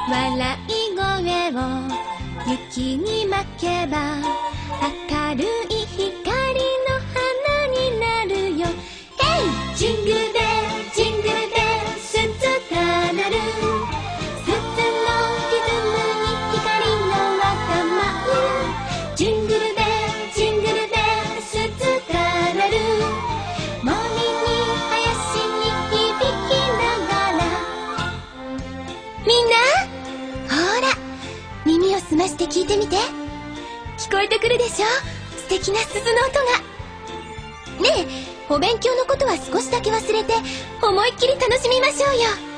笑い声を雪に負けば明るい光の花になるよ。ヘイ！ジングルベルジングルベルスツが鳴る。スツのリズムに光の輪が舞う。ジングルベルジングルベルスツが鳴る。森に林に響きながら。みんなほら耳を澄まして聞いてみて。聞こえてくるでしょ、素敵な鈴の音が。ねえ、お勉強のことは少しだけ忘れて思いっきり楽しみましょうよ。